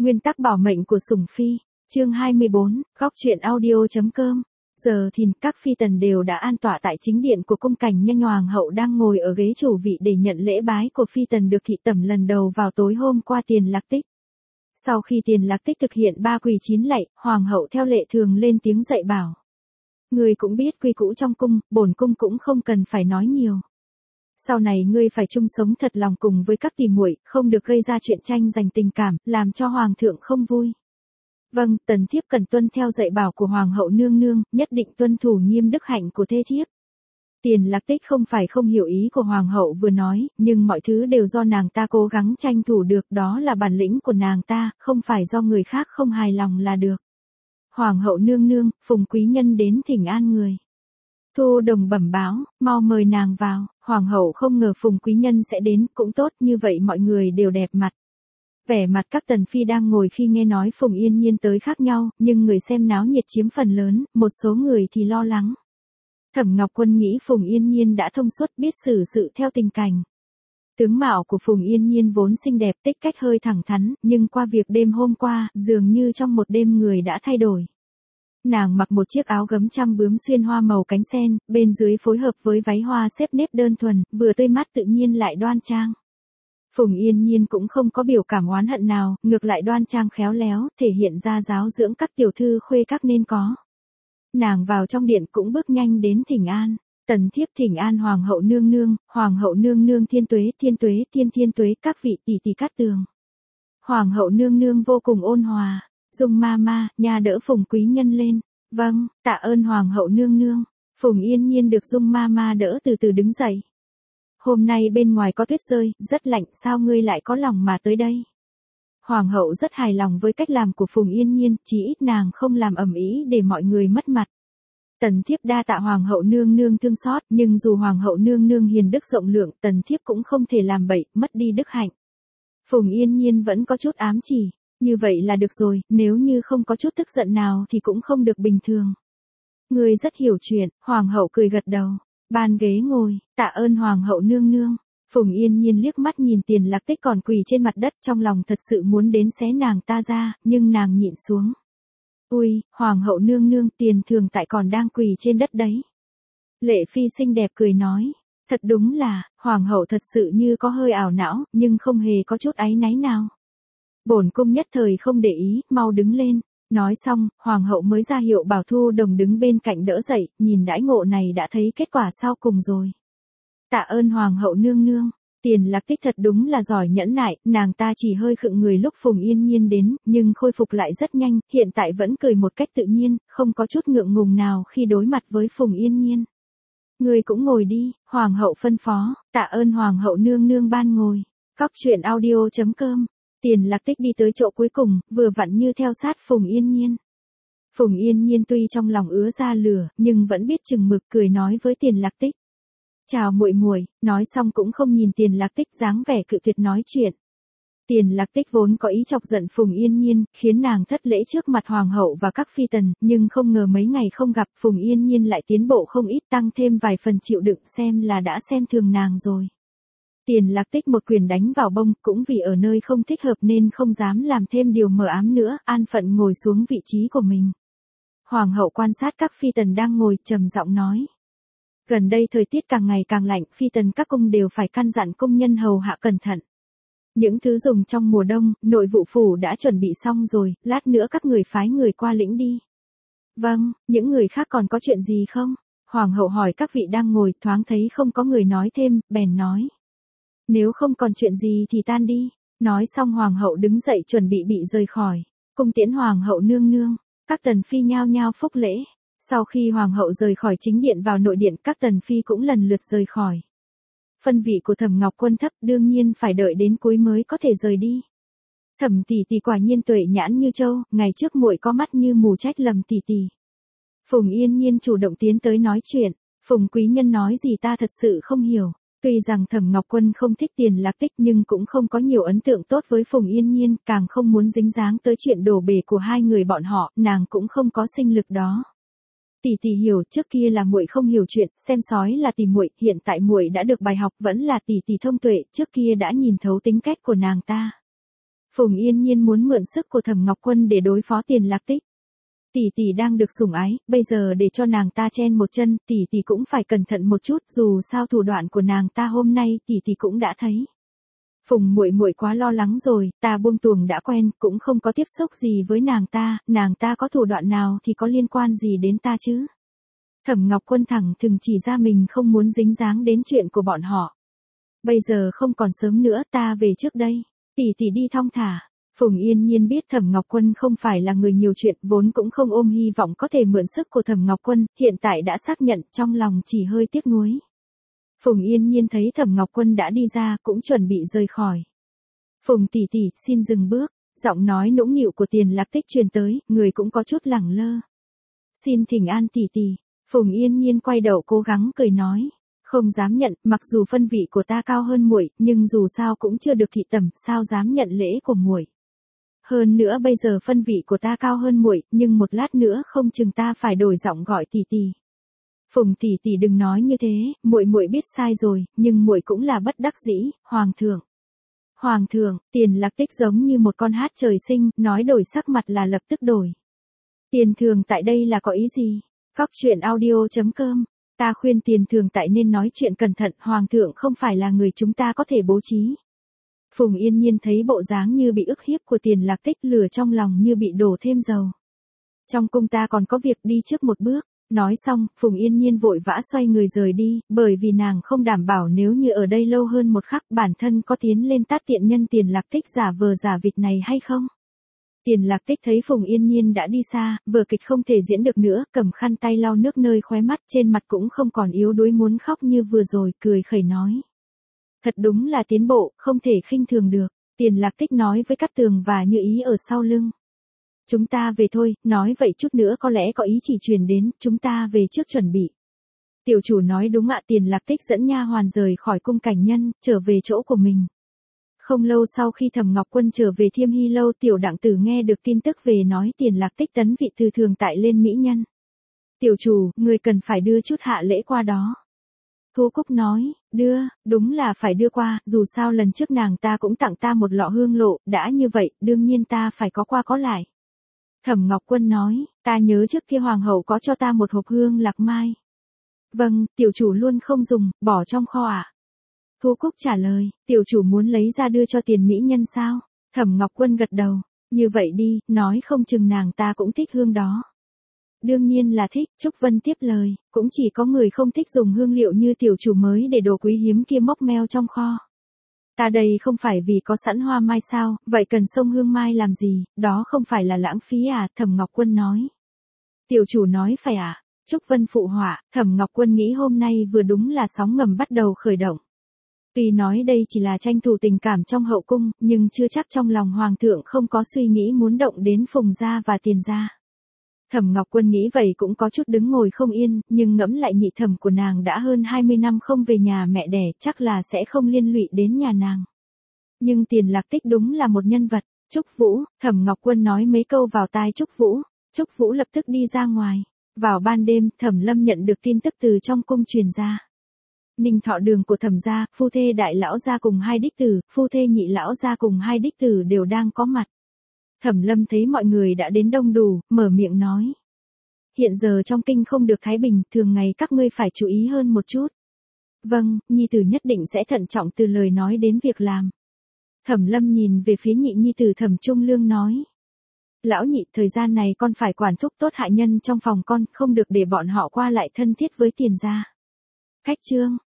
Nguyên tắc bảo mệnh của sủng phi, chương 24, góc truyện audio.com. Giờ thìn các phi tần đều đã an tọa tại chính điện của cung cảnh nhân, hoàng hậu đang ngồi ở ghế chủ vị để nhận lễ bái của phi tần được thị tẩm lần đầu vào tối hôm qua Tiền Lạc Tích. Sau khi Tiền Lạc Tích thực hiện 3 quỳ 9 lạy, hoàng hậu theo lệ thường lên tiếng dạy bảo. Ngươi cũng biết quy củ trong cung, bổn cung cũng không cần phải nói nhiều. Sau này ngươi phải chung sống thật lòng cùng với các tỷ muội, không được gây ra chuyện tranh giành tình cảm, làm cho hoàng thượng không vui. Vâng, tần thiếp cần tuân theo dạy bảo của hoàng hậu nương nương, nhất định tuân thủ nghiêm đức hạnh của thê thiếp. Tiền Lạc Tích không phải không hiểu ý của hoàng hậu vừa nói, nhưng mọi thứ đều do nàng ta cố gắng tranh thủ được, đó là bản lĩnh của nàng ta, không phải do người khác không hài lòng là được. Hoàng hậu nương nương, Phùng quý nhân đến thỉnh an người. Thu Đồng bẩm báo, mau mời nàng vào. Hoàng hậu không ngờ Phùng quý nhân sẽ đến, cũng tốt, như vậy mọi người đều đẹp mặt. Vẻ mặt các tần phi đang ngồi khi nghe nói Phùng Yên Nhiên tới khác nhau, nhưng người xem náo nhiệt chiếm phần lớn, một số người thì lo lắng. Thẩm Ngọc Quân nghĩ Phùng Yên Nhiên đã thông suốt, biết xử sự theo tình cảnh. Tướng mạo của Phùng Yên Nhiên vốn xinh đẹp, tích cách hơi thẳng thắn, nhưng qua việc đêm hôm qua, dường như trong một đêm người đã thay đổi. Nàng mặc một chiếc áo gấm trăm bướm xuyên hoa màu cánh sen, bên dưới phối hợp với váy hoa xếp nếp đơn thuần, vừa tươi mát tự nhiên lại đoan trang. Phùng Yên Nhiên cũng không có biểu cảm oán hận nào, ngược lại đoan trang khéo léo, thể hiện ra giáo dưỡng các tiểu thư khuê các nên có. Nàng vào trong điện cũng bước nhanh đến thỉnh an. Tần thiếp thỉnh an hoàng hậu nương nương thiên tuế thiên tuế, các vị tỷ tỷ cát tường. Hoàng hậu nương nương vô cùng ôn hòa. Dung ma nha đỡ Phùng quý nhân lên. Vâng, tạ ơn hoàng hậu nương nương. Phùng Yên Nhiên được Dung ma đỡ từ từ đứng dậy. Hôm nay bên ngoài có tuyết rơi, rất lạnh, sao ngươi lại có lòng mà tới đây? Hoàng hậu rất hài lòng với cách làm của Phùng Yên Nhiên, chỉ ít nàng không làm ầm ĩ để mọi người mất mặt. Tần thiếp đa tạ hoàng hậu nương nương thương xót, nhưng dù hoàng hậu nương nương hiền đức rộng lượng, tần thiếp cũng không thể làm bậy, mất đi đức hạnh. Phùng Yên Nhiên vẫn có chút ám chỉ. Như vậy là được rồi, nếu như không có chút tức giận nào thì cũng không được bình thường. Ngươi rất hiểu chuyện, hoàng hậu cười gật đầu. Ban ghế ngồi, tạ ơn hoàng hậu nương nương. Phùng Yên Nhiên liếc mắt nhìn Tiền Lạc Tích còn quỳ trên mặt đất, trong lòng thật sự muốn đến xé nàng ta ra, nhưng nàng nhịn xuống. Ui, hoàng hậu nương nương, tiền thường tại còn đang quỳ trên đất đấy. Lệ phi xinh đẹp cười nói. Thật đúng là, hoàng hậu thật sự như có hơi ảo não, nhưng không hề có chút áy náy nào. Bổn cung nhất thời không để ý, mau đứng lên. Nói xong, hoàng hậu mới ra hiệu bảo Thu Đồng đứng bên cạnh đỡ dậy, nhìn đãi ngộ này đã thấy kết quả sau cùng rồi. Tạ ơn hoàng hậu nương nương. Tiền Lạc Tích thật đúng là giỏi nhẫn nại, nàng ta chỉ hơi khựng người lúc Phùng Yên Nhiên đến, nhưng khôi phục lại rất nhanh, hiện tại vẫn cười một cách tự nhiên, không có chút ngượng ngùng nào khi đối mặt với Phùng Yên Nhiên. Ngươi cũng ngồi đi, hoàng hậu phân phó. Tạ ơn hoàng hậu nương nương ban ngồi. Góc truyện audio.com. Tiền Lạc Tích đi tới chỗ cuối cùng, vừa vặn như theo sát Phùng Yên Nhiên. Phùng Yên Nhiên tuy trong lòng ứa ra lửa, nhưng vẫn biết chừng mực, cười nói với Tiền Lạc Tích. Chào muội muội, nói xong cũng không nhìn Tiền Lạc Tích, dáng vẻ cự tuyệt nói chuyện. Tiền Lạc Tích vốn có ý chọc giận Phùng Yên Nhiên, khiến nàng thất lễ trước mặt hoàng hậu và các phi tần, nhưng không ngờ mấy ngày không gặp Phùng Yên Nhiên lại tiến bộ không ít, tăng thêm vài phần chịu đựng, xem là đã xem thường nàng rồi. Tiền Lạc Tích một quyền đánh vào bông, cũng vì ở nơi không thích hợp nên không dám làm thêm điều mờ ám nữa, an phận ngồi xuống vị trí của mình. Hoàng hậu quan sát các phi tần đang ngồi, trầm giọng nói. Gần đây thời tiết càng ngày càng lạnh, phi tần các cung đều phải căn dặn công nhân hầu hạ cẩn thận. Những thứ dùng trong mùa đông, nội vụ phủ đã chuẩn bị xong rồi, lát nữa các người phái người qua lĩnh đi. Vâng, những người khác còn có chuyện gì không? Hoàng hậu hỏi các vị đang ngồi, thoáng thấy không có người nói thêm, bèn nói. Nếu không còn chuyện gì thì tan đi. Nói xong hoàng hậu đứng dậy chuẩn bị rời khỏi. Cung tiễn hoàng hậu nương nương. Các tần phi nhao nhao phúc lễ. Sau khi hoàng hậu rời khỏi chính điện vào nội điện, các tần phi cũng lần lượt rời khỏi. Phân vị của Thẩm Ngọc Quân thấp, đương nhiên phải đợi đến cuối mới có thể rời đi. Thẩm tỷ tỷ quả nhiên tuệ nhãn như châu, ngày trước muội có mắt như mù, trách lầm tỷ tỷ. Phùng Yên Nhiên chủ động tiến tới nói chuyện. Phùng quý nhân nói gì ta thật sự không hiểu. Tuy rằng Thẩm Ngọc Quân không thích Tiền Lạc Tích nhưng cũng không có nhiều ấn tượng tốt với Phùng Yên Nhiên, càng không muốn dính dáng tới chuyện đổ bể của hai người bọn họ, nàng cũng không có sinh lực đó. Tỷ tỷ hiểu, trước kia là muội không hiểu chuyện, xem sói là tỷ muội, hiện tại muội đã được bài học, vẫn là tỷ tỷ thông tuệ, trước kia đã nhìn thấu tính cách của nàng ta. Phùng Yên Nhiên muốn mượn sức của Thẩm Ngọc Quân để đối phó Tiền Lạc Tích. Tỷ tỷ đang được sủng ái, bây giờ để cho nàng ta chen một chân, tỷ tỷ cũng phải cẩn thận một chút, dù sao thủ đoạn của nàng ta hôm nay tỷ tỷ cũng đã thấy. Phùng muội muội quá lo lắng rồi, ta buông tuồng đã quen, cũng không có tiếp xúc gì với nàng ta có thủ đoạn nào thì có liên quan gì đến ta chứ? Thẩm Ngọc Quân thẳng thừng chỉ ra mình không muốn dính dáng đến chuyện của bọn họ. Bây giờ không còn sớm nữa, ta về trước đây. Tỷ tỷ đi thong thả. Phùng Yên Nhiên biết Thẩm Ngọc Quân không phải là người nhiều chuyện, vốn cũng không ôm hy vọng có thể mượn sức của Thẩm Ngọc Quân, hiện tại đã xác nhận, trong lòng chỉ hơi tiếc nuối. Phùng Yên Nhiên thấy Thẩm Ngọc Quân đã đi ra, cũng chuẩn bị rời khỏi. Phùng tỷ tỷ, xin dừng bước. Giọng nói nũng nịu của Tiền Lạc Tích truyền tới, người cũng có chút lẳng lơ. Xin thỉnh an tỷ tỷ. Phùng Yên Nhiên quay đầu cố gắng cười nói. Không dám nhận, mặc dù phân vị của ta cao hơn muội, nhưng dù sao cũng chưa được thị tẩm, sao dám nhận lễ của muội. Hơn nữa bây giờ phân vị của ta cao hơn muội, nhưng một lát nữa không chừng ta phải đổi giọng gọi tỷ tỷ. Phùng tỷ tỷ đừng nói như thế, muội muội biết sai rồi, nhưng muội cũng là bất đắc dĩ, hoàng thượng. Hoàng thượng, Tiền Lạc Tích giống như một con hát trời sinh, nói đổi sắc mặt là lập tức đổi. Tiền thường tại đây là có ý gì? Góc truyện audio.com. Ta khuyên Tiền thường tại nên nói chuyện cẩn thận, hoàng thượng không phải là người chúng ta có thể bố trí. Phùng Yên Nhiên thấy bộ dáng như bị ức hiếp của Tiền Lạc Tích, lửa trong lòng như bị đổ thêm dầu. Trong cung ta còn có việc, đi trước một bước. Nói xong, Phùng Yên Nhiên vội vã xoay người rời đi, bởi vì nàng không đảm bảo nếu như ở đây lâu hơn một khắc bản thân có tiến lên tát tiện nhân Tiền Lạc Tích giả vờ giả vịt này hay không. Tiền Lạc Tích thấy Phùng Yên Nhiên đã đi xa, vở kịch không thể diễn được nữa, cầm khăn tay lau nước nơi khóe mắt, trên mặt cũng không còn yếu đuối muốn khóc như vừa rồi, cười khẩy nói. Thật đúng là tiến bộ, không thể khinh thường được. Tiền Lạc Tích nói với Cát Tường và Như Ý ở sau lưng. Chúng ta về thôi, nói vậy chút nữa có lẽ có ý chỉ truyền đến, chúng ta về trước chuẩn bị. Tiểu chủ nói đúng ạ. Tiền Lạc Tích dẫn nha hoàn rời khỏi cung cảnh nhân, trở về chỗ của mình. Không lâu sau khi Thẩm Ngọc Quân trở về Thiêm Hy Lâu, Tiểu Đặng Tử nghe được tin tức về nói Tiền Lạc Tích tấn vị từ thường tại lên mỹ nhân. Tiểu chủ, người cần phải đưa chút hạ lễ qua đó. Thu Cúc nói, đưa, đúng là phải đưa qua, dù sao lần trước nàng ta cũng tặng ta một lọ hương lộ, đã như vậy, đương nhiên ta phải có qua có lại. Thẩm Ngọc Quân nói, ta nhớ trước kia hoàng hậu có cho ta một hộp hương lạc mai. Vâng, tiểu chủ luôn không dùng, bỏ trong kho ạ. Thu Cúc trả lời, tiểu chủ muốn lấy ra đưa cho Tiền mỹ nhân sao? Thẩm Ngọc Quân gật đầu, như vậy đi, nói không chừng nàng ta cũng thích hương đó. Đương nhiên là thích, Trúc Vân tiếp lời, cũng chỉ có người không thích dùng hương liệu như tiểu chủ mới để đồ quý hiếm kia móc meo trong kho. Ta đây không phải vì có sẵn hoa mai sao, vậy cần xông hương mai làm gì, đó không phải là lãng phí à, Thẩm Ngọc Quân nói. Tiểu chủ nói phải à, Trúc Vân phụ họa, Thẩm Ngọc Quân nghĩ hôm nay vừa đúng là sóng ngầm bắt đầu khởi động. Tuy nói đây chỉ là tranh thủ tình cảm trong hậu cung, nhưng chưa chắc trong lòng hoàng thượng không có suy nghĩ muốn động đến Phùng gia và Tiền gia. Thẩm Ngọc Quân nghĩ vậy cũng có chút đứng ngồi không yên, nhưng ngẫm lại nhị thẩm của nàng đã hơn 20 năm không về nhà mẹ đẻ, chắc là sẽ không liên lụy đến nhà nàng. Nhưng Tiền Lạc Tích đúng là một nhân vật. Trúc Vũ, Thẩm Ngọc Quân nói mấy câu vào tai Trúc Vũ. Trúc Vũ lập tức đi ra ngoài. Vào ban đêm, Thẩm Lâm nhận được tin tức từ trong cung truyền ra. Ninh Thọ Đường của Thẩm gia, phu thê đại lão gia cùng hai đích tử, phu thê nhị lão gia cùng hai đích tử đều đang có mặt. Thẩm Lâm thấy mọi người đã đến đông đủ, mở miệng nói. Hiện giờ trong kinh không được thái bình, thường ngày các ngươi phải chú ý hơn một chút. Vâng, nhi tử nhất định sẽ thận trọng từ lời nói đến việc làm. Thẩm Lâm nhìn về phía nhị nhi tử Thẩm Trung Lương nói. Lão nhị, thời gian này con phải quản thúc tốt hạ nhân trong phòng con, không được để bọn họ qua lại thân thiết với Tiền gia. Cách chương,